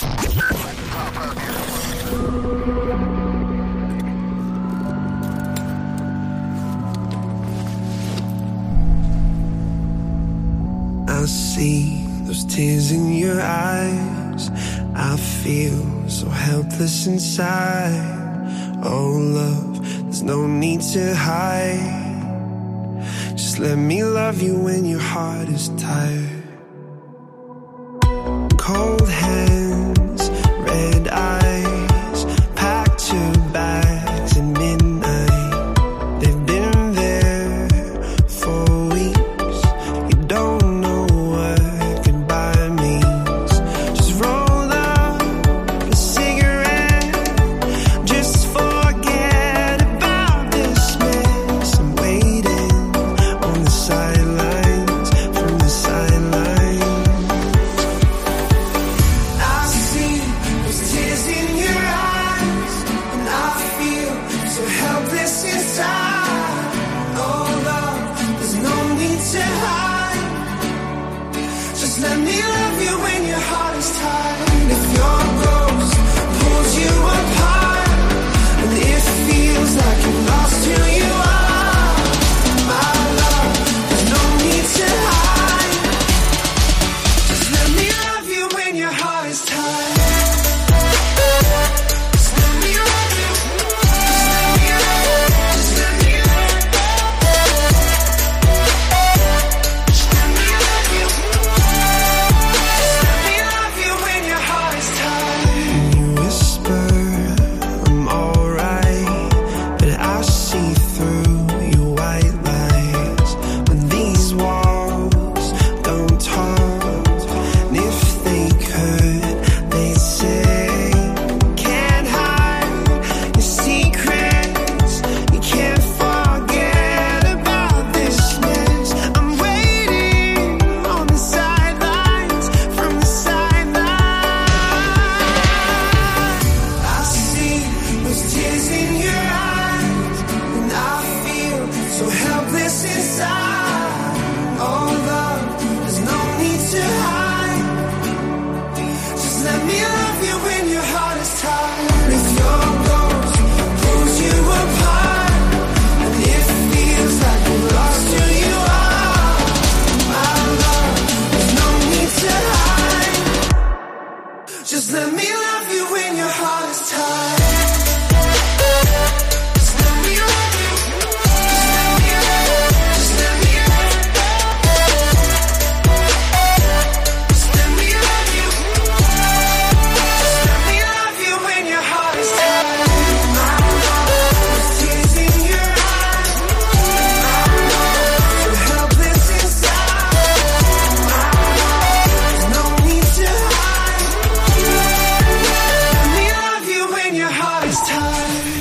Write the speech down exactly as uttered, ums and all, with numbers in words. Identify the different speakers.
Speaker 1: I see those tears in your eyes. I feel so helpless inside. Oh love, there's no need to hide. Just let me love you when your heart is tired. Cold hands, red eyes, packed your bags at midnight. They've been there for weeks. You don't know what goodbye means. Just roll up a cigarette. Just forget about this mess. I'm waiting on the sidelines, from the sidelines. I see those tears in your eyes, and I feel so helpless inside. Oh love, there's no need to hide. Just let me love you when your heart is tired. If your ghost pulls you apart, and it feels like you lost who you are, my love, there's no need to hide. Just let me love you when your heart is tired. Just let me love you. Just let me love you. Just let me love you. Just let me love you when your heart is tired. You whisper, I'm alright, but I see through your white lies. When these walls don't talk, and if they could, they'd say, can't hide your secrets. You can't forget about this mess. I'm waiting on the sidelines, from the sidelines. I see those tears in your eyes, and I feel so helpless inside. Oh love, there's no need to hide. Just let me love you when your heart is tired. If your ghost pulls you apart, and it feels like you lost who you are, my love, there's no need to hide. Just let me love you when your heart is tired. Just let me love you. Just let me love you. Just let me love you. Just let me love you when your heart is tired. My love, those tears in your eyes. My love, so helpless inside. My love, there's no need to hide. Let me love you when your heart is tired.